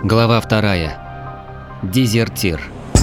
Глава 2. Дезертир.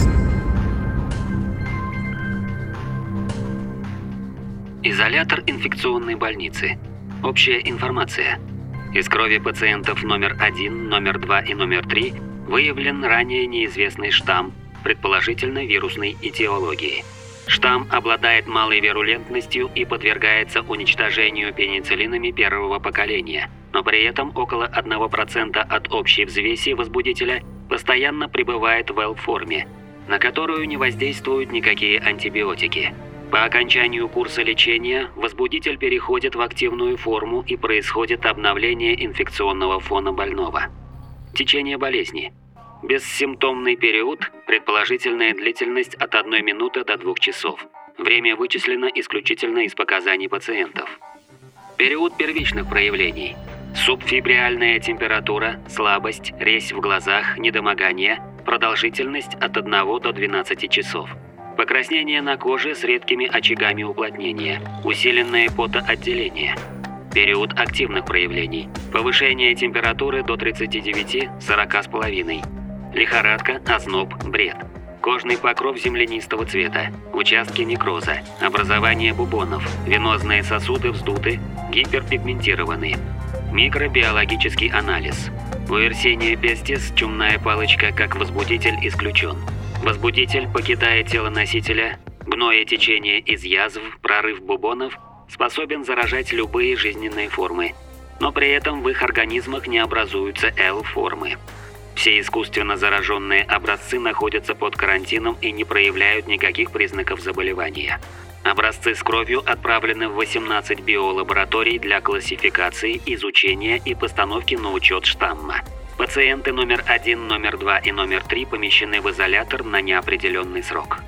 Изолятор инфекционной больницы. Общая информация. Из крови пациентов номер 1, номер 2 и номер 3 выявлен ранее неизвестный штамм, предположительно вирусной этиологии. Штамм обладает малой вирулентностью и подвергается уничтожению пенициллинами первого поколения, но при этом около 1% от общей взвеси возбудителя постоянно пребывает в L-форме, на которую не воздействуют никакие антибиотики. По окончанию курса лечения возбудитель переходит в активную форму и происходит обновление инфекционного фона больного. Течение болезни. Бессимптомный период, предположительная длительность от 1 минуты до 2 часов. Время вычислено исключительно из показаний пациентов. Период первичных проявлений. Субфибриальная температура, слабость, резь в глазах, недомогание, продолжительность от 1 до 12 часов. Покраснение на коже с редкими очагами уплотнения, усиленное потоотделение. Период активных проявлений. Повышение температуры до 39-40,5. Лихорадка, озноб, бред. Кожный покров землянистого цвета. Участки некроза. Образование бубонов. Венозные сосуды вздуты, гиперпигментированы. Микробиологический анализ. У Yersinia pestis чумная палочка как возбудитель исключен. Возбудитель, покидая тело носителя, гноетечение из язв, прорыв бубонов, способен заражать любые жизненные формы, но при этом в их организмах не образуются L-формы. Все искусственно зараженные образцы находятся под карантином и не проявляют никаких признаков заболевания. Образцы с кровью отправлены в 18 биолабораторий для классификации, изучения и постановки на учет штамма. Пациенты номер 1, номер 2 и номер 3 помещены в изолятор на неопределенный срок.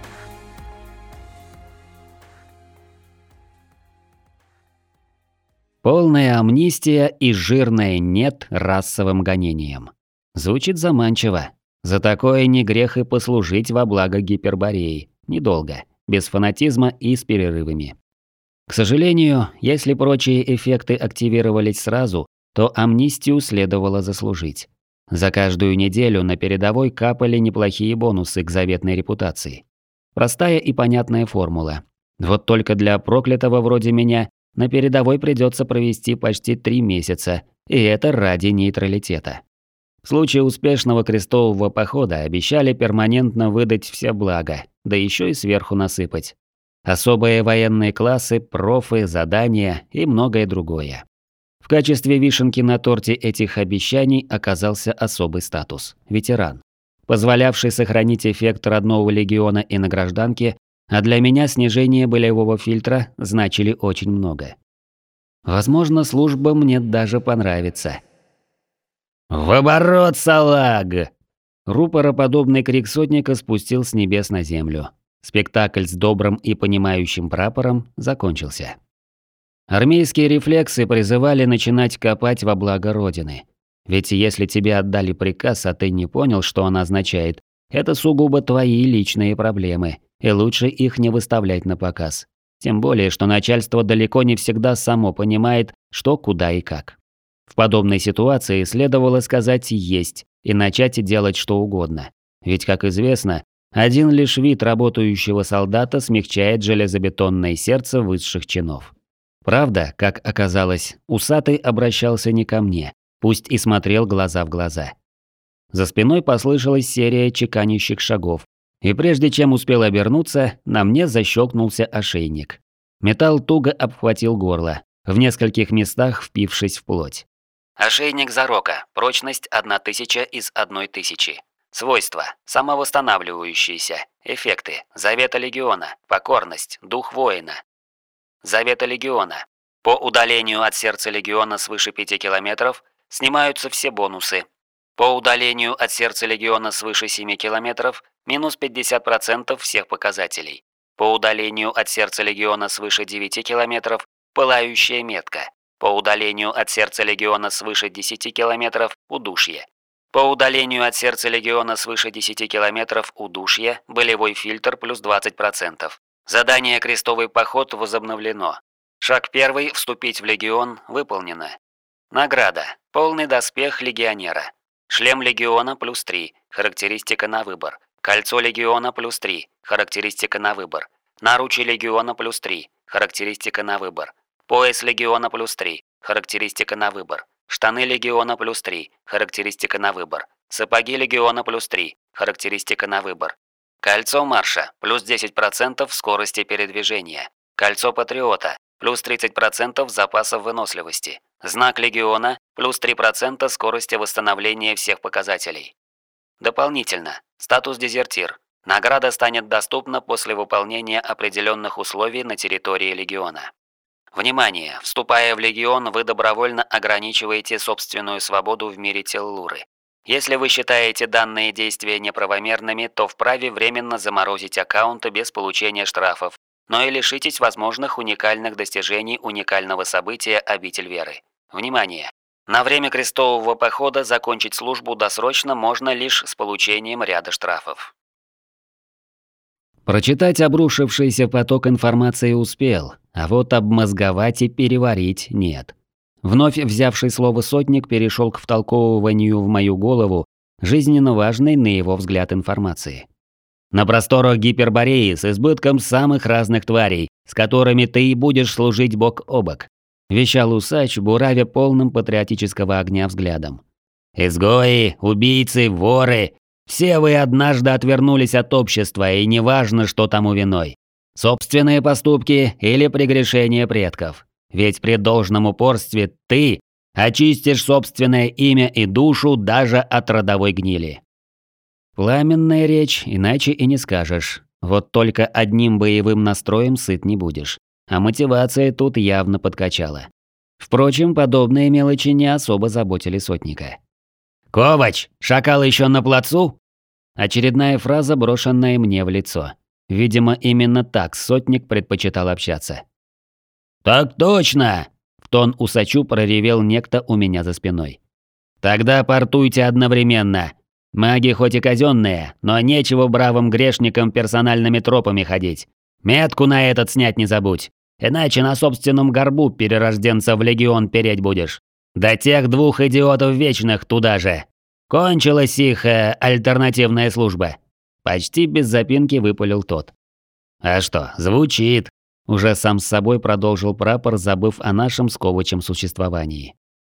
Полная амнистия и жирное «нет» расовым гонениям. Звучит заманчиво. За такое не грех и послужить во благо Гипербореи. Недолго, без фанатизма и с перерывами. К сожалению, если прочие эффекты активировались сразу, то амнистию следовало заслужить. За каждую неделю на передовой капали неплохие бонусы к заветной репутации. Простая и понятная формула. Вот только для проклятого вроде меня на передовой придется провести почти 3 месяца, и это ради нейтралитета. В случае успешного крестового похода обещали перманентно выдать все блага, да еще и сверху насыпать. Особые военные классы, профы, задания и многое другое. В качестве вишенки на торте этих обещаний оказался особый статус – ветеран, позволявший сохранить эффект родного легиона и на гражданке, а для меня снижение болевого фильтра значили очень много. Возможно, служба мне даже понравится. «В оборот, салаг!» Рупороподобный крик сотника спустил с небес на землю. Спектакль с добрым и понимающим прапором закончился. Армейские рефлексы призывали начинать копать во благо Родины. Ведь если тебе отдали приказ, а ты не понял, что он означает, это сугубо твои личные проблемы, и лучше их не выставлять на показ. Тем более, что начальство далеко не всегда само понимает, что, куда и как. В подобной ситуации следовало сказать «есть» и начать делать что угодно. Ведь, как известно, один лишь вид работающего солдата смягчает железобетонное сердце высших чинов. Правда, как оказалось, усатый обращался не ко мне, пусть и смотрел глаза в глаза. За спиной послышалась серия чеканящих шагов, и прежде чем успел обернуться, на мне защелкнулся ошейник. Металл туго обхватил горло, в нескольких местах впившись в плоть. Ошейник Зарока. Прочность 1000 из 1000. Свойства. Самовосстанавливающиеся. Эффекты. Завета Легиона. Покорность. Дух воина. Завета Легиона. По удалению от сердца Легиона свыше 5 километров снимаются все бонусы. По удалению от сердца Легиона свыше 7 километров минус 50% всех показателей. По удалению от сердца Легиона свыше 9 километров пылающая метка. По удалению от сердца Легиона свыше 10 километров удушье. По удалению от сердца Легиона свыше 10 километров удушье, болевой фильтр плюс 20%. Задание «Крестовый поход» возобновлено. Шаг 1 «Вступить в Легион» выполнено. Награда. Полный доспех легионера. Шлем легиона плюс 3, характеристика на выбор. Кольцо легиона плюс 3, характеристика на выбор. Наручи легиона плюс 3, характеристика на выбор. Пояс легиона плюс 3, характеристика на выбор. Штаны легиона плюс 3, характеристика на выбор. Сапоги легиона плюс 3, характеристика на выбор. Кольцо марша плюс 10% скорости передвижения. Кольцо патриота плюс 30% запасов выносливости. Знак легиона плюс 3% скорости восстановления всех показателей. Дополнительно, статус дезертир. Награда станет доступна после выполнения определенных условий на территории легиона. Внимание! Вступая в легион, вы добровольно ограничиваете собственную свободу в мире Теллуры. Если вы считаете данные действия неправомерными, то вправе временно заморозить аккаунты без получения штрафов, но и лишитесь возможных уникальных достижений уникального события «Обитель веры». Внимание! На время крестового похода закончить службу досрочно можно лишь с получением ряда штрафов. Прочитать обрушившийся поток информации успел, а вот обмозговать и переварить нет. Вновь взявший слово сотник перешел к втолковыванию в мою голову жизненно важной, на его взгляд, информации. На просторах Гипербореи с избытком самых разных тварей, с которыми ты и будешь служить бок о бок, вещал усач, буравя полным патриотического огня взглядом. Изгои, убийцы, воры – все вы однажды отвернулись от общества, и неважно, что тому виной. Собственные поступки или прегрешения предков. Ведь при должном упорстве ты очистишь собственное имя и душу даже от родовой гнили. Пламенная речь, иначе и не скажешь. Вот только одним боевым настроем сыт не будешь. А мотивация тут явно подкачала. Впрочем, подобные мелочи не особо заботили сотника. «Ковач, шакал еще на плацу?» Очередная фраза, брошенная мне в лицо. Видимо, именно так сотник предпочитал общаться. «Так точно!» – в тон усачу проревел некто у меня за спиной. «Тогда портуйте одновременно. Маги хоть и казенные, но нечего бравым грешникам персональными тропами ходить. Метку на этот снять не забудь, иначе на собственном горбу перерожденца в легион переть будешь. Да тех двух идиотов вечных туда же. Кончилась их альтернативная служба». Почти без запинки выпалил тот. «А что, звучит?» Уже сам с собой продолжил прапор, забыв о нашем с Ковачем существовании.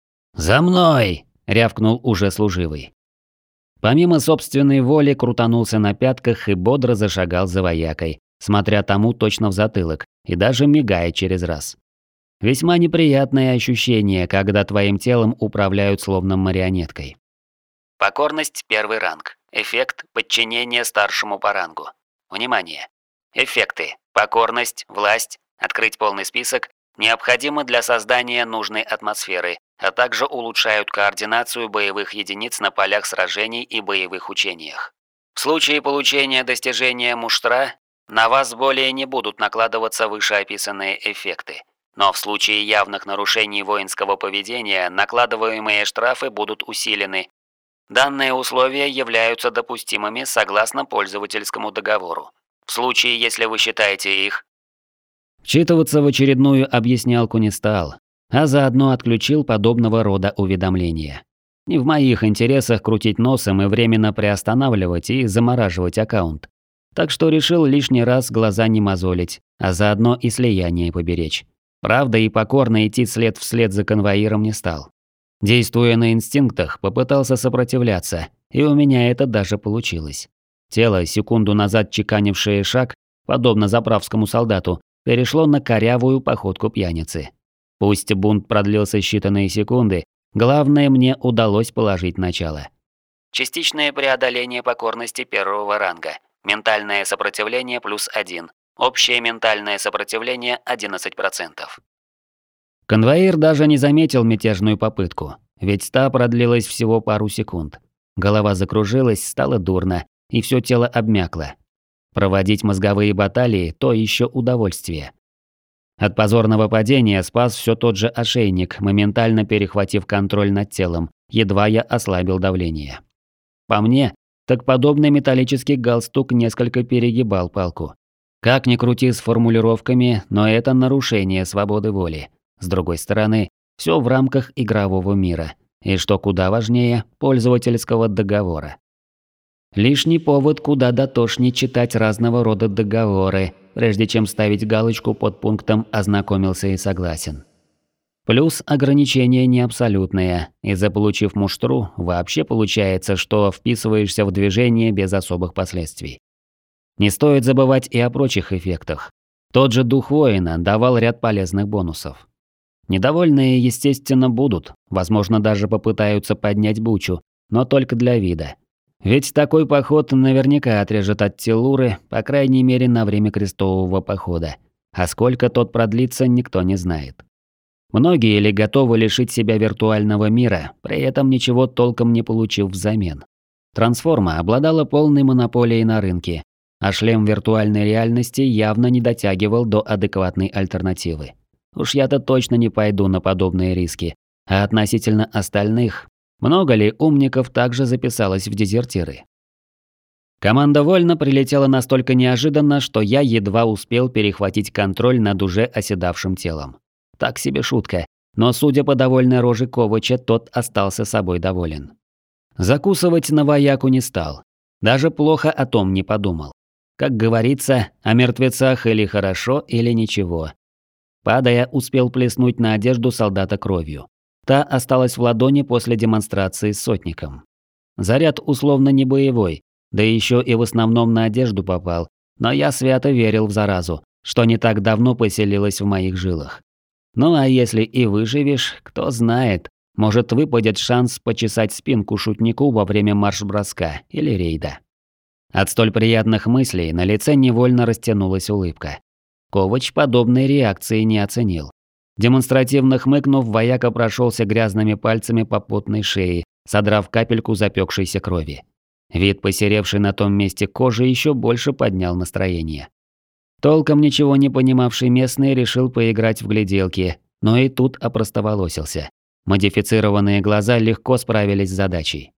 «За мной!» – рявкнул уже служивый. Помимо собственной воли крутанулся на пятках и бодро зашагал за воякой, смотря тому точно в затылок и даже мигая через раз. Весьма неприятное ощущение, когда твоим телом управляют словно марионеткой. Покорность – первый ранг. Эффект – подчинение старшему по рангу. Внимание! Эффекты. Покорность, власть, открыть полный список необходимы для создания нужной атмосферы, а также улучшают координацию боевых единиц на полях сражений и боевых учениях. В случае получения достижения муштра, на вас более не будут накладываться вышеописанные эффекты. Но в случае явных нарушений воинского поведения накладываемые штрафы будут усилены. Данные условия являются допустимыми согласно пользовательскому договору. В случае, если вы считаете их... Вчитываться в очередную объяснялку не стал, а заодно отключил подобного рода уведомления. Не в моих интересах крутить носом и временно приостанавливать и замораживать аккаунт. Так что решил лишний раз глаза не мозолить, а заодно и слияние поберечь. Правда, и покорно идти след вслед за конвоиром не стал. Действуя на инстинктах, попытался сопротивляться, и у меня это даже получилось. Тело, секунду назад чеканившее шаг, подобно заправскому солдату, перешло на корявую походку пьяницы. Пусть бунт продлился считанные секунды, главное, мне удалось положить начало. Частичное преодоление покорности первого ранга. Ментальное сопротивление +1. Общее ментальное сопротивление 11%. Конвоир даже не заметил мятежную попытку, ведь та продлилась всего пару секунд. Голова закружилась, стало дурно, и все тело обмякло. Проводить мозговые баталии – то еще удовольствие. От позорного падения спас все тот же ошейник, моментально перехватив контроль над телом, едва я ослабил давление. По мне, так подобный металлический галстук несколько перегибал палку. Как ни крути с формулировками, но это нарушение свободы воли. С другой стороны, все в рамках игрового мира. и, что куда важнее, пользовательского договора. Лишний повод куда дотошнее читать разного рода договоры, прежде чем ставить галочку под пунктом «Ознакомился и согласен». Плюс ограничения не абсолютные, и заполучив муштру, вообще получается, что вписываешься в движение без особых последствий. Не стоит забывать и о прочих эффектах. Тот же дух воина давал ряд полезных бонусов. Недовольные, естественно, будут, возможно, даже попытаются поднять бучу, но только для вида. Ведь такой поход наверняка отрежет от Теллуры, по крайней мере, на время крестового похода. А сколько тот продлится, никто не знает. Многие ли готовы лишить себя виртуального мира, при этом ничего толком не получив взамен. Трансформа обладала полной монополией на рынке, а шлем виртуальной реальности явно не дотягивал до адекватной альтернативы. Уж я-то точно не пойду на подобные риски. А относительно остальных, много ли умников также записалось в дезертиры? Команда вольно прилетела настолько неожиданно, что я едва успел перехватить контроль над уже оседавшим телом. Так себе шутка, но судя по довольной роже Ковача, тот остался собой доволен. Закусывать на вояку не стал. Даже плохо о том не подумал. Как говорится, о мертвецах или хорошо, или ничего. Падая, успел плеснуть на одежду солдата кровью. Та осталась в ладони после демонстрации с сотником. Заряд условно не боевой, да еще и в основном на одежду попал, но я свято верил в заразу, что не так давно поселилась в моих жилах. Ну а если и выживешь, кто знает, может выпадет шанс почесать спинку шутнику во время марш-броска или рейда. От столь приятных мыслей на лице невольно растянулась улыбка. Ковач подобной реакции не оценил. Демонстративно хмыкнув, вояка прошелся грязными пальцами по потной шее, содрав капельку запекшейся крови. Вид посеревшей на том месте кожи еще больше поднял настроение. Толком ничего не понимавший местный решил поиграть в гляделки, но и тут опростоволосился. Модифицированные глаза легко справились с задачей.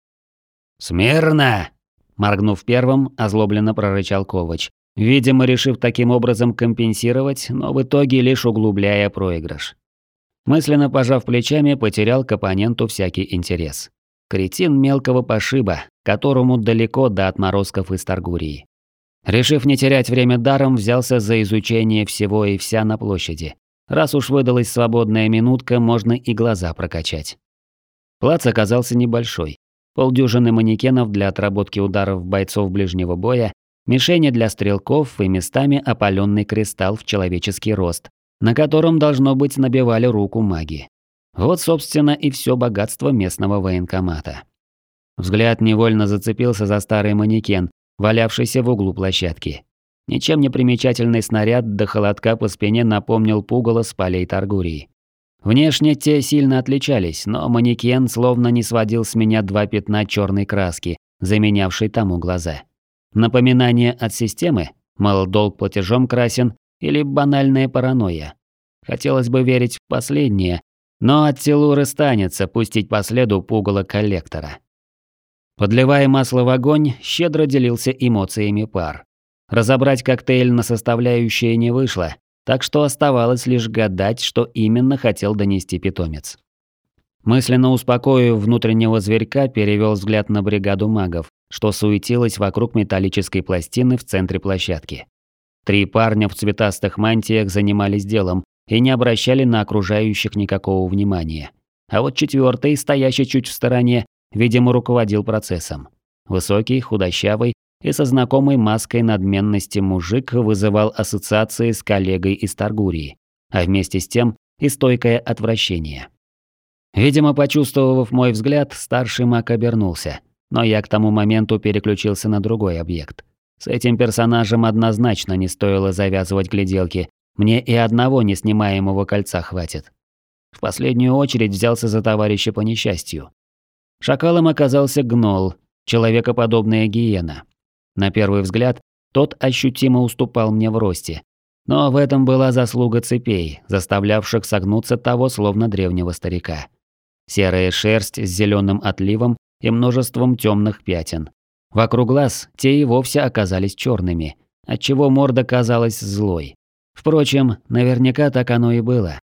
«Смирно!» Моргнув первым, озлобленно прорычал Ковач, видимо, решив таким образом компенсировать, но в итоге лишь углубляя проигрыш. Мысленно пожав плечами, потерял к оппоненту всякий интерес. Кретин мелкого пошиба, которому далеко до отморозков из Таргурии. Решив не терять время даром, взялся за изучение всего и вся на площади. Раз уж выдалась свободная минутка, можно и глаза прокачать. Плац оказался небольшой. Полдюжины манекенов для отработки ударов бойцов ближнего боя, мишени для стрелков и местами опаленный кристалл в человеческий рост, на котором, должно быть, набивали руку маги. Вот, собственно, и все богатство местного военкомата. Взгляд невольно зацепился за старый манекен, валявшийся в углу площадки. Ничем не примечательный снаряд до холодка по спине напомнил пугало с полей Таргурии. Внешне те сильно отличались, но манекен словно не сводил с меня два пятна черной краски, заменявшей тому глаза. Напоминание от системы, мол, долг платежом красен, или банальная паранойя. Хотелось бы верить в последнее, но от Теллуры станется пустить по следу пугало коллектора. Подливая масло в огонь, щедро делился эмоциями пар. Разобрать коктейль на составляющие не вышло, так что оставалось лишь гадать, что именно хотел донести питомец. Мысленно успокоив внутреннего зверька, перевел взгляд на бригаду магов, что суетилась вокруг металлической пластины в центре площадки. 3 парня в цветастых мантиях занимались делом и не обращали на окружающих никакого внимания. А вот 4-й, стоящий чуть в стороне, видимо, руководил процессом. Высокий, худощавый и со знакомой маской надменности мужик вызывал ассоциации с коллегой из Таргурии, а вместе с тем и стойкое отвращение. Видимо, почувствовав мой взгляд, старший маг обернулся, но я к тому моменту переключился на другой объект. С этим персонажем однозначно не стоило завязывать гляделки, мне и одного неснимаемого кольца хватит. В последнюю очередь взялся за товарища по несчастью. Шакалом оказался гнол, человекоподобная гиена. На первый взгляд, тот ощутимо уступал мне в росте. Но в этом была заслуга цепей, заставлявших согнуться того словно древнего старика. Серая шерсть с зеленым отливом и множеством темных пятен. Вокруг глаз те и вовсе оказались черными, отчего морда казалась злой. Впрочем, наверняка так оно и было.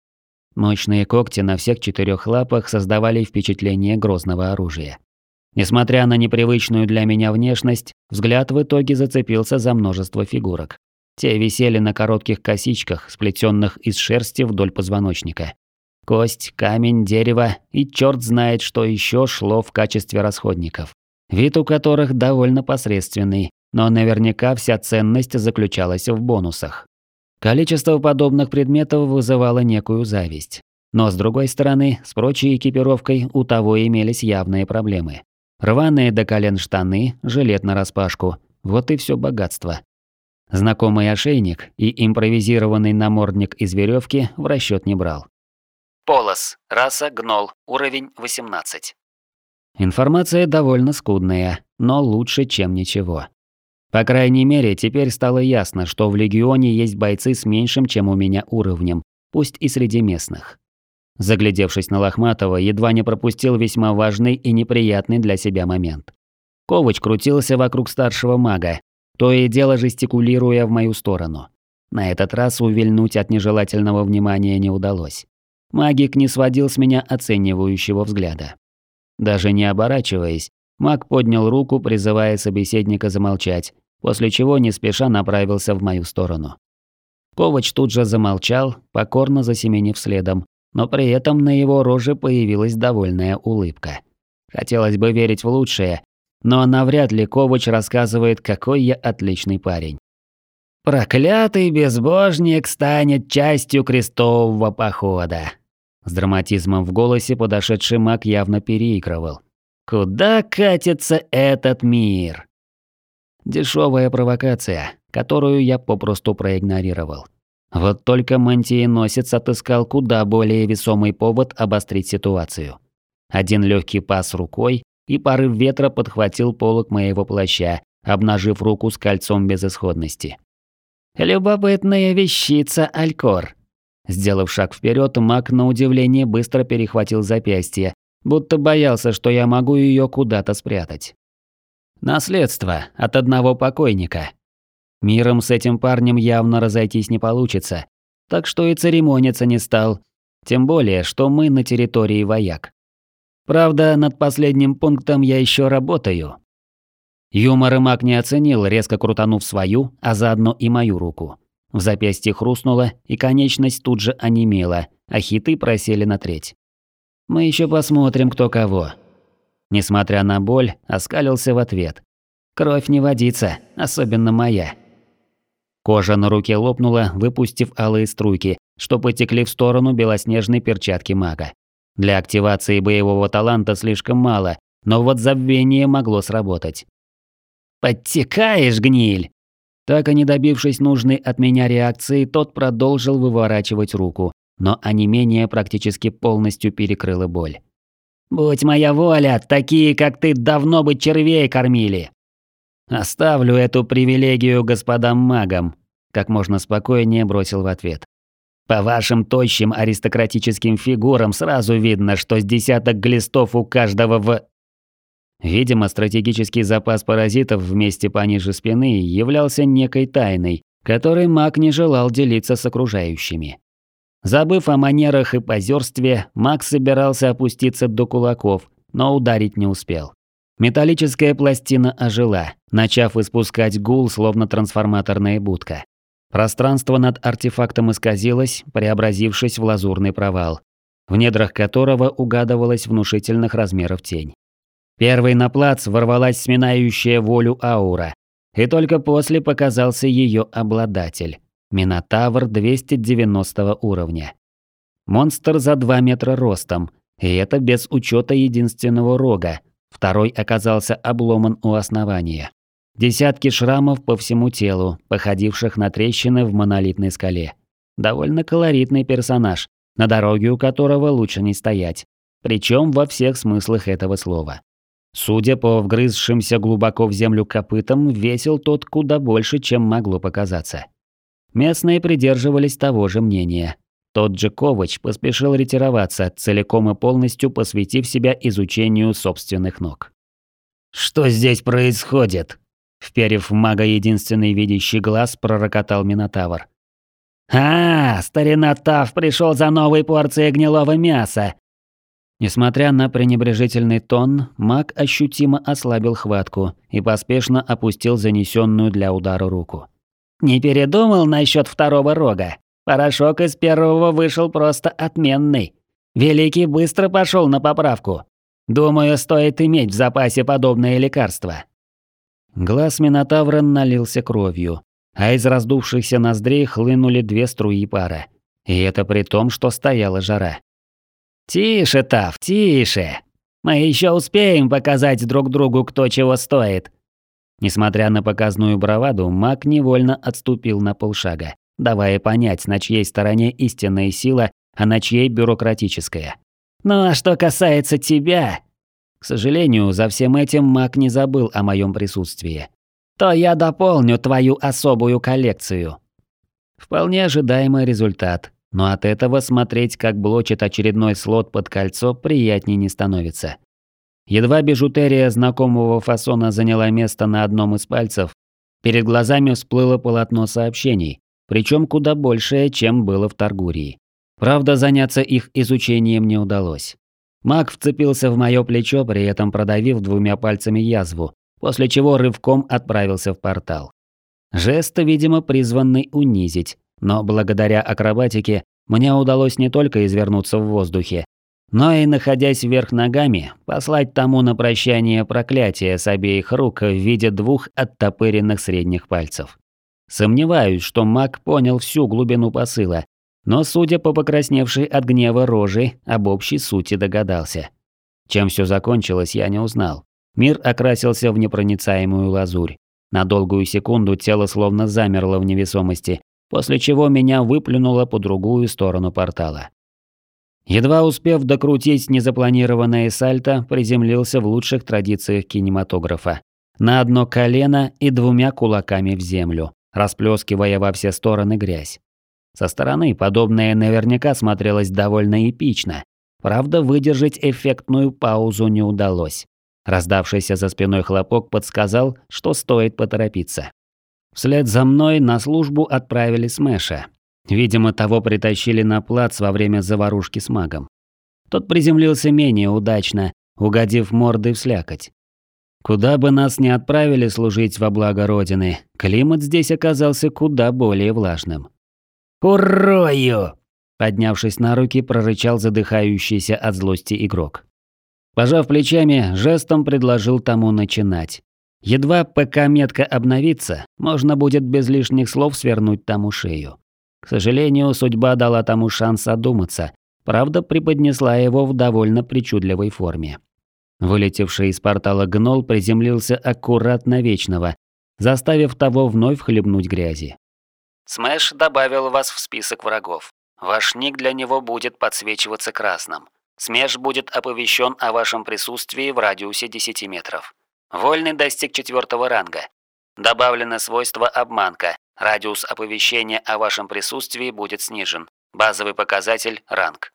Мощные когти на всех 4 лапах создавали впечатление грозного оружия. Несмотря на непривычную для меня внешность, взгляд в итоге зацепился за множество фигурок. Те висели на коротких косичках, сплетенных из шерсти вдоль позвоночника. Кость, камень, дерево и черт знает, что еще шло в качестве расходников. Вид у которых довольно посредственный, но наверняка вся ценность заключалась в бонусах. Количество подобных предметов вызывало некую зависть. Но с другой стороны, с прочей экипировкой у того имелись явные проблемы. Рваные до колен штаны, жилет нараспашку – вот и все богатство. Знакомый ошейник и импровизированный намордник из веревки в расчет не брал. Полос. Раса гнол. Уровень 18. Информация довольно скудная, но лучше, чем ничего. По крайней мере, теперь стало ясно, что в Легионе есть бойцы с меньшим, чем у меня, уровнем, пусть и среди местных. Заглядевшись на Лохматова, едва не пропустил весьма важный и неприятный для себя момент. Ковач крутился вокруг старшего мага, то и дело жестикулируя в мою сторону. На этот раз увильнуть от нежелательного внимания не удалось. Магик не сводил с меня оценивающего взгляда. Даже не оборачиваясь, маг поднял руку, призывая собеседника замолчать, после чего не спеша направился в мою сторону. Ковач тут же замолчал, покорно засеменив следом, но при этом на его роже появилась довольная улыбка. Хотелось бы верить в лучшее, но навряд ли Ковач рассказывает, какой я отличный парень. «Проклятый безбожник станет частью крестового похода!» С драматизмом в голосе подошедший маг явно переигрывал. «Куда катится этот мир?» Дешевая провокация, которую я попросту проигнорировал. Вот только мантиеносец отыскал куда более весомый повод обострить ситуацию. Один легкий пас рукой, и порыв ветра подхватил полог моего плаща, обнажив руку с кольцом безысходности. «Любопытная вещица, Алькор». Сделав шаг вперед, маг на удивление быстро перехватил запястье, будто боялся, что я могу ее куда-то спрятать. Наследство от одного покойника. Миром с этим парнем явно разойтись не получится, так что и церемониться не стал, тем более, что мы на территории вояк. Правда, над последним пунктом я еще работаю. Юмор маг не оценил, резко крутанув свою, а заодно и мою руку. В запястье хрустнуло, и конечность тут же онемела, а хиты просели на треть. Мы еще посмотрим, кто кого. Несмотря на боль, оскалился в ответ. Кровь не водится, особенно моя. Кожа на руке лопнула, выпустив алые струйки, что потекли в сторону белоснежной перчатки мага. Для активации боевого таланта слишком мало, но вот забвение могло сработать. «Подтекаешь, гниль!» Так и не добившись нужной от меня реакции, тот продолжил выворачивать руку, но онемение практически полностью перекрыло боль. «Будь моя воля, такие, как ты, давно бы червей кормили!» «Оставлю эту привилегию господам магам», – как можно спокойнее бросил в ответ. «По вашим тощим аристократическим фигурам сразу видно, что с десяток глистов у каждого в...» Видимо, стратегический запас паразитов в месте пониже спины являлся некой тайной, которой маг не желал делиться с окружающими. Забыв о манерах и позерстве, маг собирался опуститься до кулаков, но ударить не успел. Металлическая пластина ожила, начав испускать гул, словно трансформаторная будка. Пространство над артефактом исказилось, преобразившись в лазурный провал, в недрах которого угадывалась внушительных размеров тень. Первой на плац ворвалась сминающая волю аура, и только после показался ее обладатель – Минотавр 290 уровня. Монстр за 2 метра ростом, и это без учета единственного рога, второй оказался обломан у основания. Десятки шрамов по всему телу, походивших на трещины в монолитной скале. Довольно колоритный персонаж, на дороге у которого лучше не стоять, причем во всех смыслах этого слова. Судя по вгрызшимся глубоко в землю копытам, весил тот куда больше, чем могло показаться. Местные придерживались того же мнения. Тот же Ковач поспешил ретироваться, целиком и полностью посвятив себя изучению собственных ног. «Что здесь происходит?» Вперев в мага единственный видящий глаз, пророкотал Минотавр. Старина Тав пришел за новой порцией гнилого мяса!» Несмотря на пренебрежительный тон, маг ощутимо ослабил хватку и поспешно опустил занесенную для удара руку. «Не передумал насчет второго рога? Порошок из первого вышел просто отменный. Великий быстро пошел на поправку. Думаю, стоит иметь в запасе подобное лекарство». Глаз Минотавра налился кровью, а из раздувшихся ноздрей хлынули 2 струи пара. И это при том, что стояла жара. «Тише, Тав, тише! Мы еще успеем показать друг другу, кто чего стоит!» Несмотря на показную браваду, маг невольно отступил на полшага, давая понять, на чьей стороне истинная сила, а на чьей бюрократическая. «Ну а что касается тебя...» К сожалению, за всем этим маг не забыл о моем присутствии. «То я дополню твою особую коллекцию». Вполне ожидаемый результат. Но от этого смотреть, как блочит очередной слот под кольцо, приятней не становится. Едва бижутерия знакомого фасона заняла место на одном из пальцев, перед глазами всплыло полотно сообщений, причем куда большее, чем было в Таргурии. Правда, заняться их изучением не удалось. Маг вцепился в моё плечо, при этом продавив 2 пальцами язву, после чего рывком отправился в портал. Жест, видимо, призванный унизить. Но благодаря акробатике мне удалось не только извернуться в воздухе, но и, находясь вверх ногами, послать тому на прощание проклятие с обеих рук в виде 2 оттопыренных средних пальцев. Сомневаюсь, что маг понял всю глубину посыла, но, судя по покрасневшей от гнева рожи, об общей сути догадался. Чем все закончилось, я не узнал. Мир окрасился в непроницаемую лазурь. На долгую секунду тело словно замерло в невесомости, после чего меня выплюнуло по другую сторону портала. Едва успев докрутить незапланированное сальто, приземлился в лучших традициях кинематографа. На одно колено и 2 кулаками в землю, расплескивая во все стороны грязь. Со стороны подобное наверняка смотрелось довольно эпично. Правда, выдержать эффектную паузу не удалось. Раздавшийся за спиной хлопок подсказал, что стоит поторопиться. Вслед за мной на службу отправили Смэша. Видимо, того притащили на плац во время заварушки с магом. Тот приземлился менее удачно, угодив мордой в слякоть. Куда бы нас ни отправили служить во благо Родины, климат здесь оказался куда более влажным. «Урою!» Поднявшись на руки, прорычал задыхающийся от злости игрок. Пожав плечами, жестом предложил тому начинать. Едва ПК-метка обновится, можно будет без лишних слов свернуть тому шею. К сожалению, судьба дала тому шанс одуматься, правда преподнесла его в довольно причудливой форме. Вылетевший из портала гнол приземлился аккуратно Вечного, заставив того вновь хлебнуть грязи. Смэш добавил вас в список врагов. Ваш ник для него будет подсвечиваться красным. Смеш будет оповещен о вашем присутствии в радиусе 10 метров. Вольный достиг 4-го ранга. Добавлено свойство обманка. Радиус оповещения о вашем присутствии будет снижен. Базовый показатель – ранг.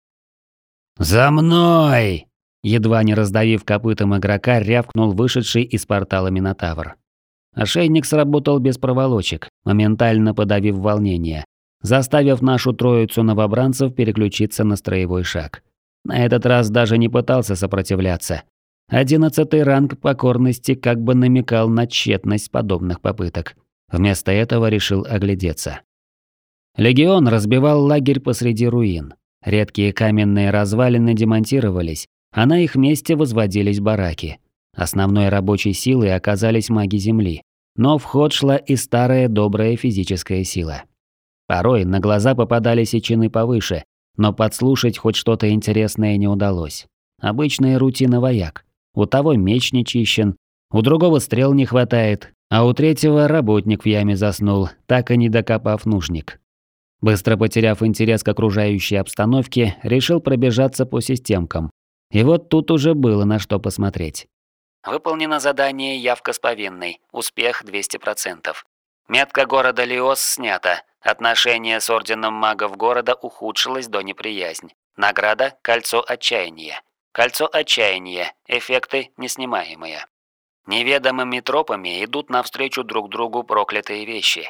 «За мной!» Едва не раздавив копытом игрока, рявкнул вышедший из портала Минотавр. Ошейник сработал без проволочек, моментально подавив волнение, заставив нашу троицу новобранцев переключиться на строевой шаг. На этот раз даже не пытался сопротивляться. 11-й ранг покорности как бы намекал на тщетность подобных попыток. Вместо этого решил оглядеться. Легион разбивал лагерь посреди руин. Редкие каменные развалины демонтировались, а на их месте возводились бараки. Основной рабочей силой оказались маги Земли, но в ход шла и старая добрая физическая сила. Порой на глаза попадались и чины повыше, но подслушать хоть что-то интересное не удалось. Обычная рутина вояк. У того меч не чищен, у другого стрел не хватает, а у третьего работник в яме заснул, так и не докопав нужник. Быстро потеряв интерес к окружающей обстановке, решил пробежаться по системкам. И вот тут уже было на что посмотреть. Выполнено задание «Явка с повинной». Успех 200%. Метка города Лиос снята. Отношение с орденом магов города ухудшилось до неприязни. Награда – кольцо отчаяния. Кольцо отчаяния. Эффекты неснимаемые. Неведомыми тропами идут навстречу друг другу проклятые вещи.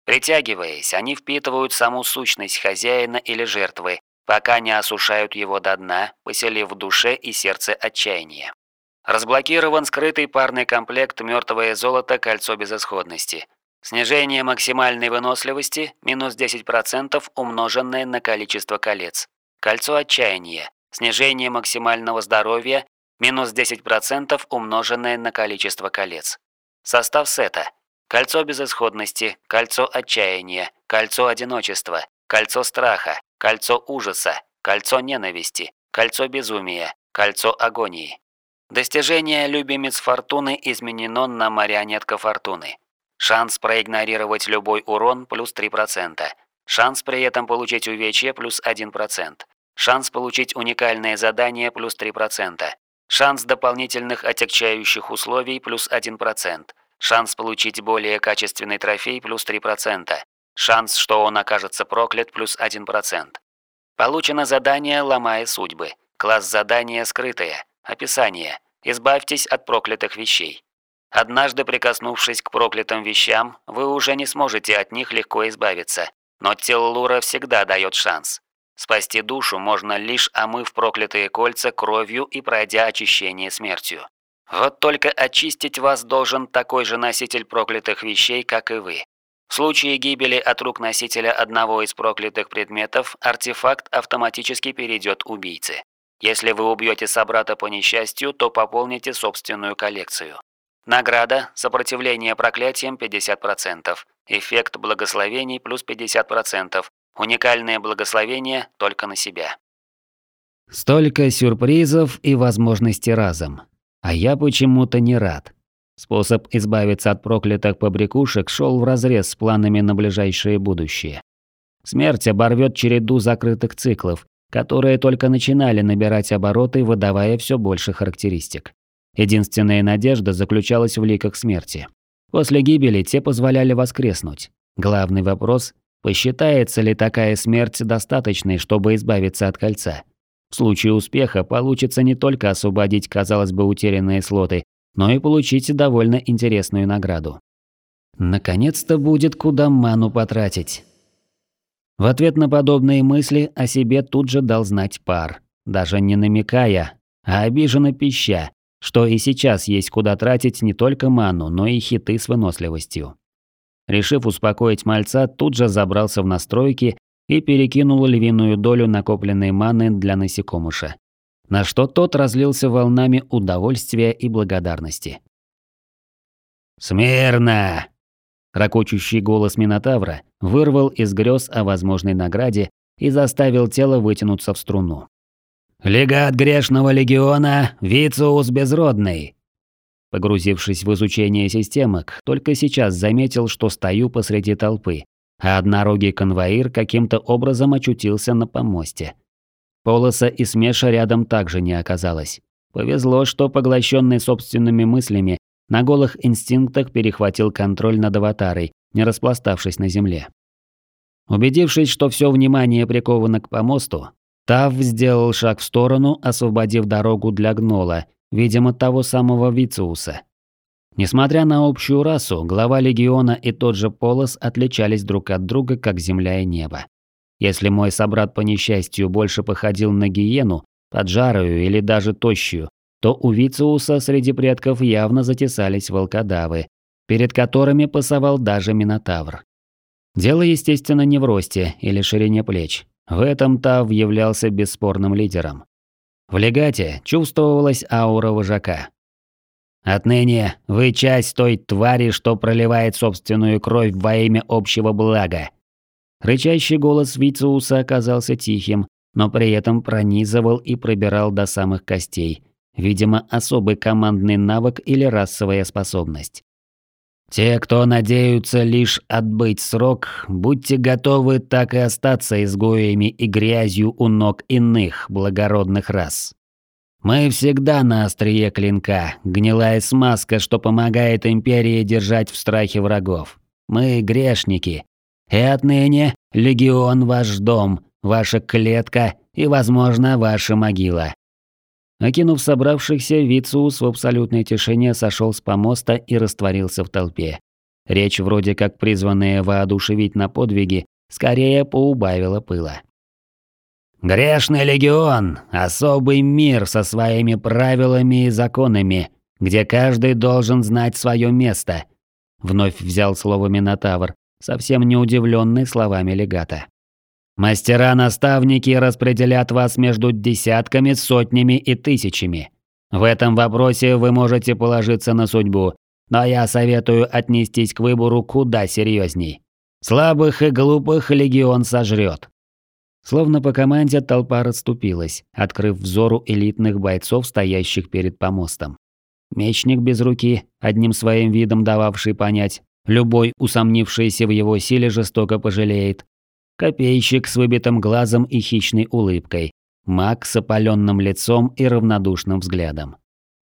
Притягиваясь, они впитывают саму сущность хозяина или жертвы, пока не осушают его до дна, поселив в душе и сердце отчаяние. Разблокирован скрытый парный комплект «Мертвое золото. Кольцо безысходности». Снижение максимальной выносливости – минус 10% умноженное на количество колец. Кольцо отчаяния. Снижение максимального здоровья – минус 10% умноженное на количество колец. Состав сета. Кольцо безысходности, кольцо отчаяния, кольцо одиночества, кольцо страха, кольцо ужаса, кольцо ненависти, кольцо безумия, кольцо агонии. Достижение любимец Фортуны изменено на марионетка Фортуны. Шанс проигнорировать любой урон плюс 3%. Шанс при этом получить увечье плюс 1%. Шанс получить уникальное задание плюс 3%. Шанс дополнительных отягчающих условий плюс 1%. Шанс получить более качественный трофей плюс 3%. Шанс, что он окажется проклят плюс 1%. Получено задание «Ломая судьбы». Класс задания «Скрытое». Описание. Избавьтесь от проклятых вещей. Однажды прикоснувшись к проклятым вещам, вы уже не сможете от них легко избавиться. Но Теллура всегда дает шанс. Спасти душу можно лишь омыв проклятые кольца кровью и пройдя очищение смертью. Вот только очистить вас должен такой же носитель проклятых вещей, как и вы. В случае гибели от рук носителя одного из проклятых предметов, артефакт автоматически перейдет убийце. Если вы убьете собрата по несчастью, то пополните собственную коллекцию. Награда – сопротивление проклятиям 50%, эффект благословений плюс 50%, уникальное благословение только на себя. Столько сюрпризов и возможностей разом. А я почему-то не рад. Способ избавиться от проклятых побрякушек шел вразрез с планами на ближайшее будущее. Смерть оборвет череду закрытых циклов, которые только начинали набирать обороты, выдавая все больше характеристик. Единственная надежда заключалась в ликах смерти. После гибели те позволяли воскреснуть. Главный вопрос – посчитается ли такая смерть достаточной, чтобы избавиться от кольца? В случае успеха получится не только освободить, казалось бы, утерянные слоты, но и получить довольно интересную награду. Наконец-то будет куда ману потратить. В ответ на подобные мысли о себе тут же дал знать пар, даже не намекая, а обиженно пища, что и сейчас есть куда тратить не только ману, но и хиты с выносливостью. Решив успокоить мальца, тут же забрался в настройки и перекинул львиную долю накопленной маны для насекомыша. На что тот разлился волнами удовольствия и благодарности. «Смирно!» Рокочущий голос Минотавра вырвал из грез о возможной награде и заставил тело вытянуться в струну. «Легат грешного легиона, Вициус Безродный!» Погрузившись в изучение системок, только сейчас заметил, что стою посреди толпы, а однорогий конвоир каким-то образом очутился на помосте. Полоса и Смеша рядом также не оказалось. Повезло, что поглощенный собственными мыслями, на голых инстинктах перехватил контроль над аватарой, не распластавшись на земле. Убедившись, что все внимание приковано к помосту, Тав сделал шаг в сторону, освободив дорогу для гнола, видимо, того самого Вициуса. Несмотря на общую расу, глава легиона и тот же Полос отличались друг от друга, как земля и небо. Если мой собрат по несчастью больше походил на гиену, поджарую или даже тощую, то у Вициуса среди предков явно затесались волкодавы, перед которыми пасовал даже Минотавр. Дело, естественно, не в росте или ширине плеч. В этом Тав являлся бесспорным лидером. В легате чувствовалась аура вожака. «Отныне вы часть той твари, что проливает собственную кровь во имя общего блага». Рычащий голос Вициуса оказался тихим, но при этом пронизывал и пробирал до самых костей. Видимо, особый командный навык или расовая способность. «Те, кто надеются лишь отбыть срок, будьте готовы так и остаться изгоями и грязью у ног иных благородных рас. Мы всегда на острие клинка, гнилая смазка, что помогает Империи держать в страхе врагов. Мы грешники. И отныне Легион ваш дом, ваша клетка и, возможно, ваша могила». Окинув собравшихся, Вициус в абсолютной тишине сошел с помоста и растворился в толпе. Речь, вроде как призванная воодушевить на подвиги, скорее поубавила пыла. «Грешный легион – особый мир со своими правилами и законами, где каждый должен знать свое место», – вновь взял слово Минотавр, совсем не удивленный словами легата. «Мастера-наставники распределят вас между десятками, сотнями и тысячами. В этом вопросе вы можете положиться на судьбу, но я советую отнестись к выбору куда серьезней. Слабых и глупых легион сожрет». Словно по команде толпа расступилась, открыв взору элитных бойцов, стоящих перед помостом. Мечник без руки, одним своим видом дававший понять, любой усомнившийся в его силе жестоко пожалеет. Копейщик с выбитым глазом и хищной улыбкой. Маг с опаленным лицом и равнодушным взглядом.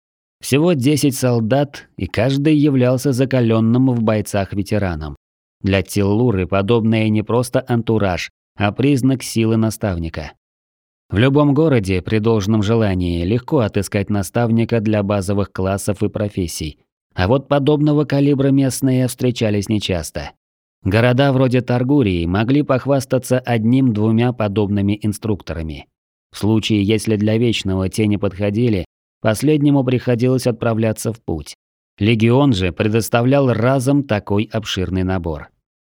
Всего 10 солдат, и каждый являлся закаленным в бойцах ветераном. Для Тиллуры подобное не просто антураж, а признак силы наставника. В любом городе при должном желании легко отыскать наставника для базовых классов и профессий. А вот подобного калибра местные встречались нечасто. Города вроде Таргурии могли похвастаться одним-двумя подобными инструкторами. В случае, если для Вечного те не подходили, последнему приходилось отправляться в путь. Легион же предоставлял разом такой обширный набор.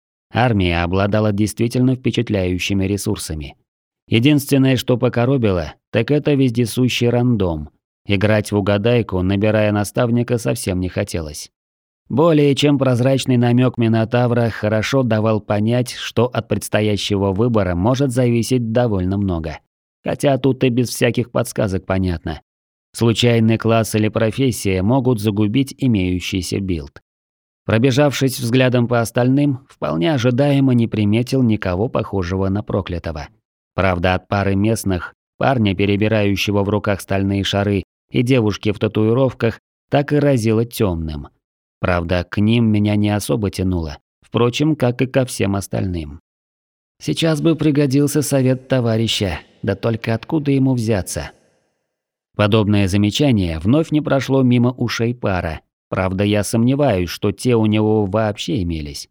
Армия обладала действительно впечатляющими ресурсами. Единственное, что покоробило, так это вездесущий рандом. Играть в угадайку, набирая наставника, совсем не хотелось. Более чем прозрачный намек Минотавра хорошо давал понять, что от предстоящего выбора может зависеть довольно много. Хотя тут и без всяких подсказок понятно. Случайный класс или профессия могут загубить имеющийся билд. Пробежавшись взглядом по остальным, вполне ожидаемо не приметил никого похожего на проклятого. Правда, от пары местных, парня, перебирающего в руках стальные шары, и девушки в татуировках, так и разило темным. Правда, к ним меня не особо тянуло, впрочем, как и ко всем остальным. Сейчас бы пригодился совет товарища, да только откуда ему взяться? Подобное замечание вновь не прошло мимо ушей пара. Правда, я сомневаюсь, что те у него вообще имелись.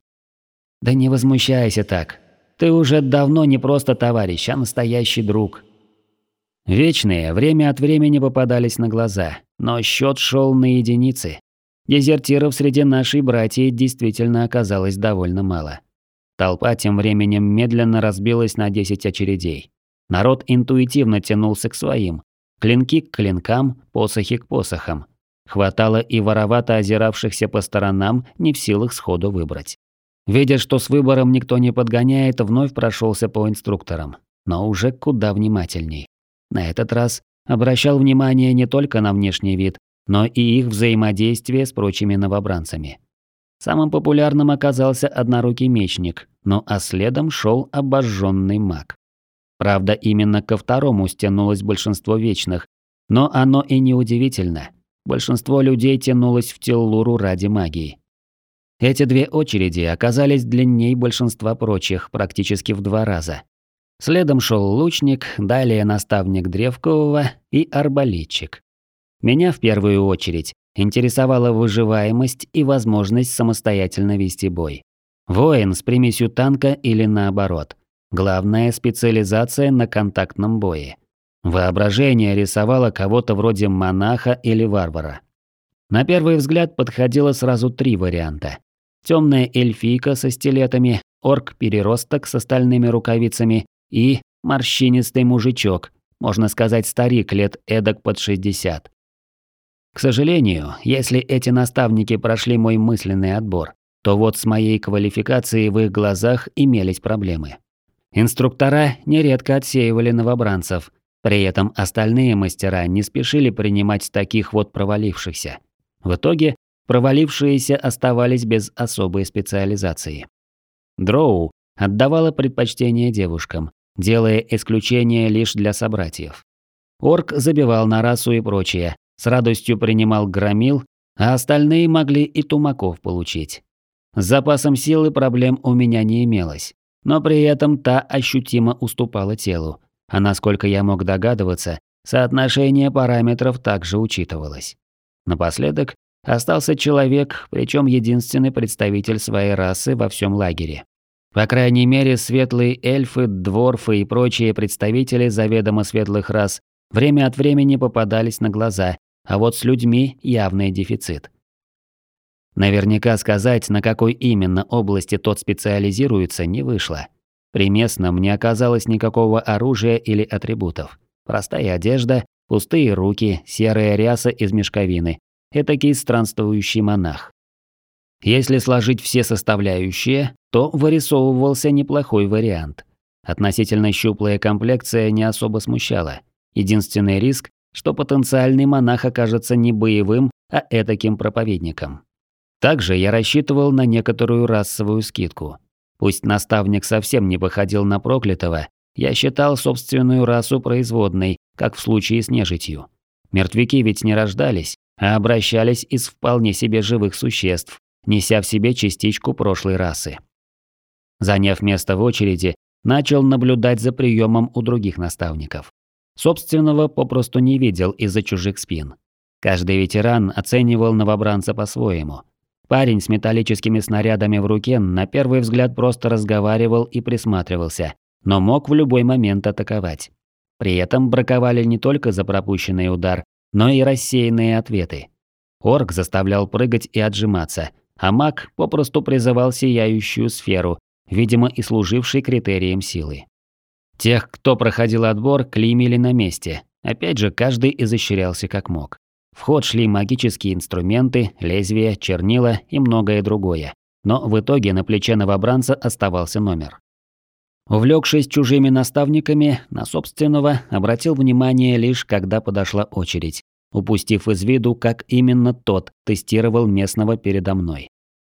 Да не возмущайся так. Ты уже давно не просто товарищ, а настоящий друг. Вечные время от времени попадались на глаза, но счет шел на единицы. Дезертиров среди нашей братьи действительно оказалось довольно мало. Толпа тем временем медленно разбилась на 10 очередей. Народ интуитивно тянулся к своим. Клинки к клинкам, посохи к посохам. Хватало и воровато озиравшихся по сторонам, не в силах сходу выбрать. Видя, что с выбором никто не подгоняет, вновь прошелся по инструкторам, но уже куда внимательней. На этот раз обращал внимание не только на внешний вид, но и их взаимодействие с прочими новобранцами. Самым популярным оказался однорукий мечник, ну а следом шел обожженный маг. Правда, именно ко второму стянулось большинство вечных, но оно и не удивительно. Большинство людей тянулось в Тиллуру ради магии. Эти две очереди оказались длинней большинства прочих практически в 2 раза. Следом шел лучник, далее наставник древкового и арбалетчик. Меня в первую очередь интересовала выживаемость и возможность самостоятельно вести бой. Воин с примесью танка или наоборот. Главная специализация на контактном бое. Воображение рисовало кого-то вроде монаха или варвара. На первый взгляд подходило сразу 3 варианта. Темная эльфийка со стилетами, орк-переросток с стальными рукавицами и морщинистый мужичок, можно сказать старик лет эдак под 60. К сожалению, если эти наставники прошли мой мысленный отбор, то вот с моей квалификацией в их глазах имелись проблемы. Инструктора нередко отсеивали новобранцев, при этом остальные мастера не спешили принимать таких вот провалившихся. В итоге провалившиеся оставались без особой специализации. Дроу отдавала предпочтение девушкам, делая исключение лишь для собратьев. Орк забивал на расу и прочее, с радостью принимал громил, а остальные могли и тумаков получить. С запасом силы проблем у меня не имелось, но при этом та ощутимо уступала телу, а насколько я мог догадываться, соотношение параметров также учитывалось. Напоследок Остался человек, причем единственный представитель своей расы во всем лагере. По крайней мере, светлые эльфы, дворфы и прочие представители заведомо светлых рас время от времени попадались на глаза, а вот с людьми явный дефицит. Наверняка сказать, на какой именно области тот специализируется, не вышло. При местном не оказалось никакого оружия или атрибутов. Простая одежда, пустые руки, серая ряса из мешковины. Этакий странствующий монах. Если сложить все составляющие, то вырисовывался неплохой вариант. Относительно щуплая комплекция не особо смущала. Единственный риск, что потенциальный монах окажется не боевым, а этаким проповедником. Также я рассчитывал на некоторую расовую скидку. Пусть наставник совсем не походил на проклятого, я считал собственную расу производной, как в случае с нежитью. Мертвяки ведь не рождались, а обращались из вполне себе живых существ, неся в себе частичку прошлой расы. Заняв место в очереди, начал наблюдать за приемом у других наставников. Собственного попросту не видел из-за чужих спин. Каждый ветеран оценивал новобранца по-своему. Парень с металлическими снарядами в руке на первый взгляд просто разговаривал и присматривался, но мог в любой момент атаковать. При этом браковали не только за пропущенный удар, но и рассеянные ответы. Орк заставлял прыгать и отжиматься, а маг попросту призывал сияющую сферу, видимо и служивший критерием силы. Тех, кто проходил отбор, клеймили на месте. Опять же, каждый изощрялся как мог. В ход шли магические инструменты, лезвия, чернила и многое другое. Но в итоге на плече новобранца оставался номер. Увлекшись чужими наставниками, на собственного обратил внимание лишь когда подошла очередь, упустив из виду, как именно тот тестировал местного передо мной.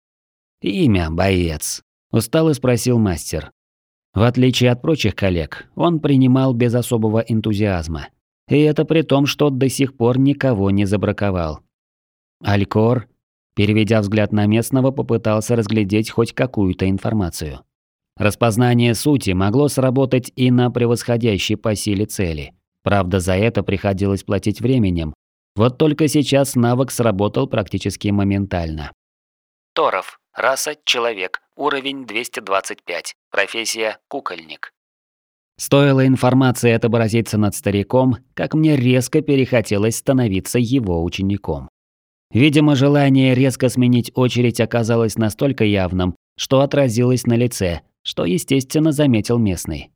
«Имя, боец?» – устало спросил мастер. В отличие от прочих коллег, он принимал без особого энтузиазма. И это при том, что до сих пор никого не забраковал. Алькор, переведя взгляд на местного, попытался разглядеть хоть какую-то информацию. Распознание сути могло сработать и на превосходящей по силе цели. Правда, за это приходилось платить временем. Вот только сейчас навык сработал практически моментально. Торов. Раса – человек. Уровень 225. Профессия – кукольник. Стоило информации отобразиться над стариком, как мне резко перехотелось становиться его учеником. Видимо, желание резко сменить очередь оказалось настолько явным, что отразилось на лице, что, естественно, заметил местный.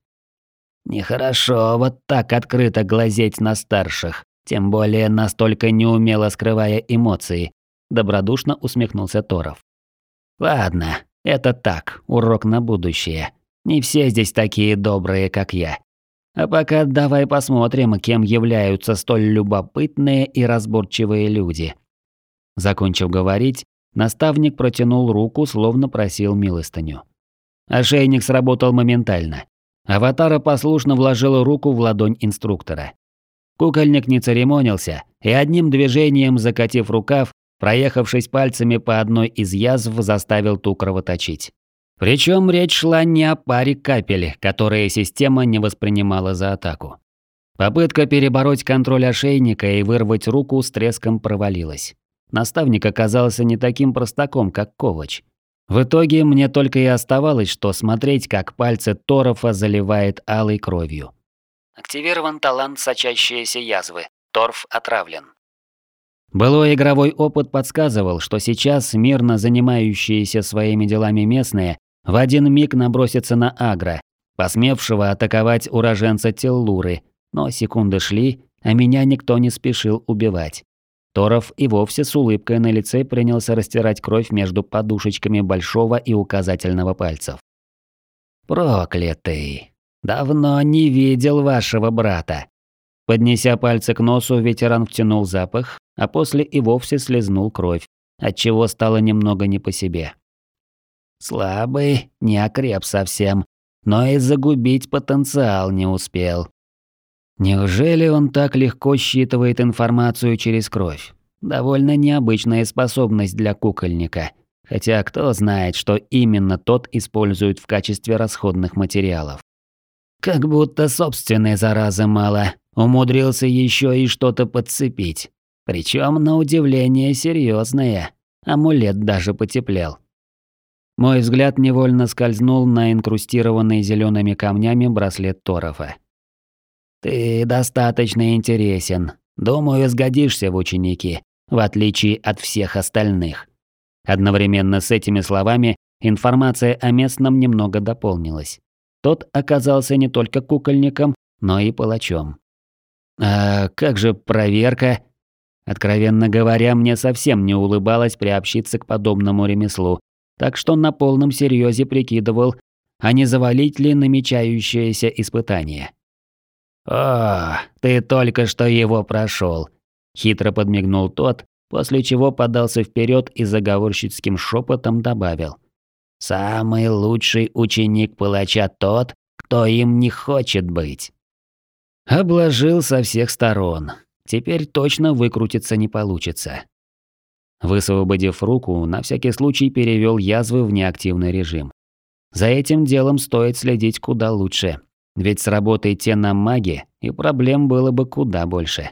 «Нехорошо вот так открыто глазеть на старших, тем более настолько неумело скрывая эмоции», – добродушно усмехнулся Торов. «Ладно, это так, урок на будущее. Не все здесь такие добрые, как я. А пока давай посмотрим, кем являются столь любопытные и разборчивые люди». Закончив говорить, наставник протянул руку, словно просил милостыню. Ошейник сработал моментально. Аватара послушно вложил руку в ладонь инструктора. Кукольник не церемонился и одним движением, закатив рукав, проехавшись пальцами по одной из язв, заставил ту кровоточить. Причем речь шла не о паре капель, которые система не воспринимала за атаку. Попытка перебороть контроль ошейника и вырвать руку с треском провалилась. Наставник оказался не таким простаком, как Ковач. В итоге мне только и оставалось, что смотреть, как пальцы Торфа заливает алой кровью. Активирован талант «Сочащиеся язвы». Торф отравлен. Былой игровой опыт подсказывал, что сейчас мирно занимающиеся своими делами местные в один миг набросятся на агро, посмевшего атаковать уроженца Теллуры, но секунды шли, а меня никто не спешил убивать. Торов и вовсе с улыбкой на лице принялся растирать кровь между подушечками большого и указательного пальцев. «Проклятый! Давно не видел вашего брата!» Поднеся пальцы к носу, ветеран втянул запах, а после и вовсе слезнул кровь, отчего стало немного не по себе. Слабый, не окреп совсем, но и загубить потенциал не успел. Неужели он так легко считывает информацию через кровь? Довольно необычная способность для кукольника. Хотя кто знает, что именно тот использует в качестве расходных материалов. Как будто собственной заразы мало, умудрился еще и что-то подцепить. Причем на удивление серьезное. Амулет даже потеплел. Мой взгляд невольно скользнул на инкрустированный зелеными камнями браслет Торфа. «Ты достаточно интересен. Думаю, сгодишься в ученики, в отличие от всех остальных». Одновременно с этими словами информация о местном немного дополнилась. Тот оказался не только кукольником, но и палачом. «А как же проверка?» Откровенно говоря, мне совсем не улыбалось приобщиться к подобному ремеслу, так что на полном серьезе прикидывал, а не завалить ли намечающееся испытание. «О, ты только что его прошел, хитро подмигнул тот, после чего подался вперед и заговорщицким шепотом добавил. «Самый лучший ученик палача тот, кто им не хочет быть». Обложил со всех сторон. Теперь точно выкрутиться не получится. Высвободив руку, на всякий случай перевел язвы в неактивный режим. За этим делом стоит следить куда лучше, ведь сработай те на маги, и проблем было бы куда больше.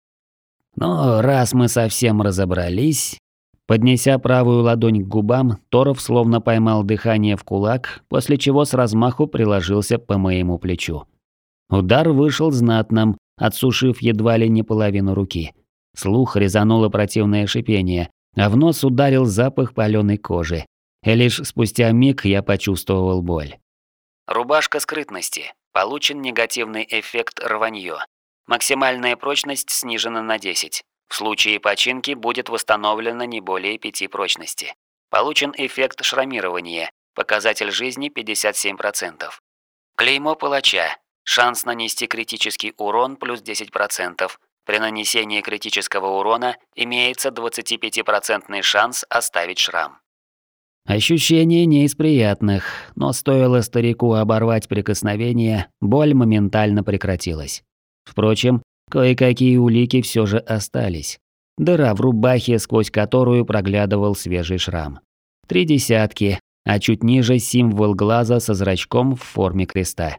«Ну, раз мы совсем разобрались...» Поднеся правую ладонь к губам, Торов словно поймал дыхание в кулак, после чего с размаху приложился по моему плечу. Удар вышел знатным, отсушив едва ли не половину руки. Слух резануло противное шипение, а в нос ударил запах палёной кожи. И лишь спустя миг я почувствовал боль. Рубашка скрытности. Получен негативный эффект рваньё. Максимальная прочность снижена на 10. В случае починки будет восстановлено не более 5 прочности. Получен эффект шрамирования. Показатель жизни 57%. Клеймо палача. Шанс нанести критический урон плюс 10%. При нанесении критического урона имеется 25% шанс оставить шрам. Ощущение не из приятных, но стоило старику оборвать прикосновение, боль моментально прекратилась. Впрочем, кое-какие улики все же остались. Дыра в рубахе, сквозь которую проглядывал свежий шрам. 3 десятки, а чуть ниже символ глаза со зрачком в форме креста.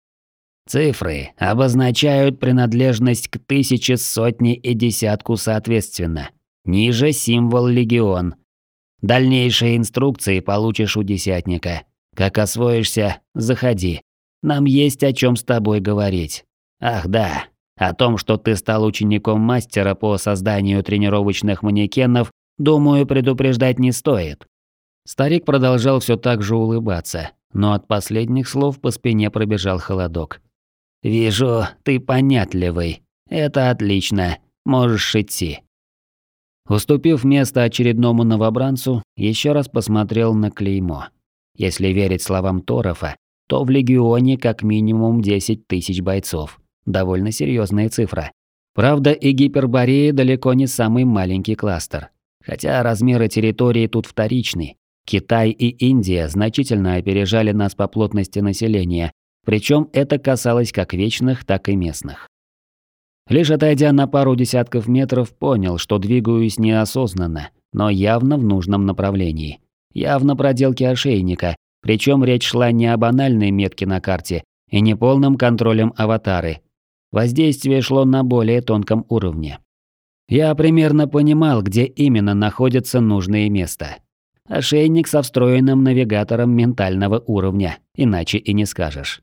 Цифры обозначают принадлежность к 1000, сотне и десятку соответственно. Ниже символ легион. Дальнейшие инструкции получишь у десятника. Как освоишься, заходи. Нам есть о чем с тобой говорить. Ах да, о том, что ты стал учеником мастера по созданию тренировочных манекенов, думаю, предупреждать не стоит. Старик продолжал все так же улыбаться, но от последних слов по спине пробежал холодок. «Вижу, ты понятливый. Это отлично. Можешь идти». Уступив место очередному новобранцу, еще раз посмотрел на клеймо. Если верить словам Торфа, то в Легионе как минимум 10 000 бойцов. Довольно серьезная цифра. Правда, и Гиперборея далеко не самый маленький кластер. Хотя размеры территории тут вторичны. Китай и Индия значительно опережали нас по плотности населения, причем это касалось как вечных, так и местных. Лишь отойдя на пару десятков метров, понял, что двигаюсь неосознанно, но явно в нужном направлении. Явно проделки ошейника, причем речь шла не о банальной метке на карте и не полном контролем аватары. Воздействие шло на более тонком уровне. Я примерно понимал, где именно находится нужное место. Ошейник со встроенным навигатором ментального уровня, иначе и не скажешь.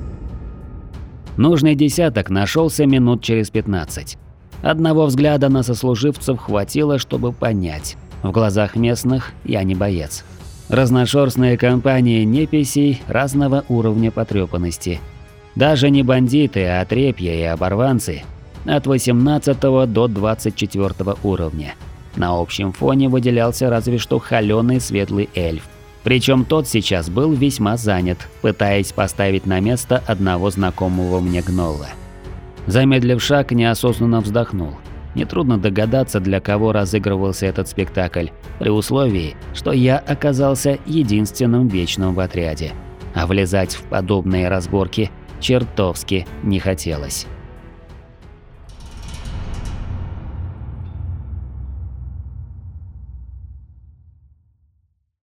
Нужный десяток нашелся минут через 15. Одного взгляда на сослуживцев хватило, чтобы понять. В глазах местных я не боец. Разношерстная компания неписей разного уровня потрепанности. Даже не бандиты, а отрепья и оборванцы. От 18 до 24 уровня. На общем фоне выделялся разве что холёный светлый эльф. Причем тот сейчас был весьма занят, пытаясь поставить на место одного знакомого мне гнолла. Замедлив шаг, неосознанно вздохнул. Нетрудно догадаться, для кого разыгрывался этот спектакль, при условии, что я оказался единственным вечным в отряде. А влезать в подобные разборки чертовски не хотелось.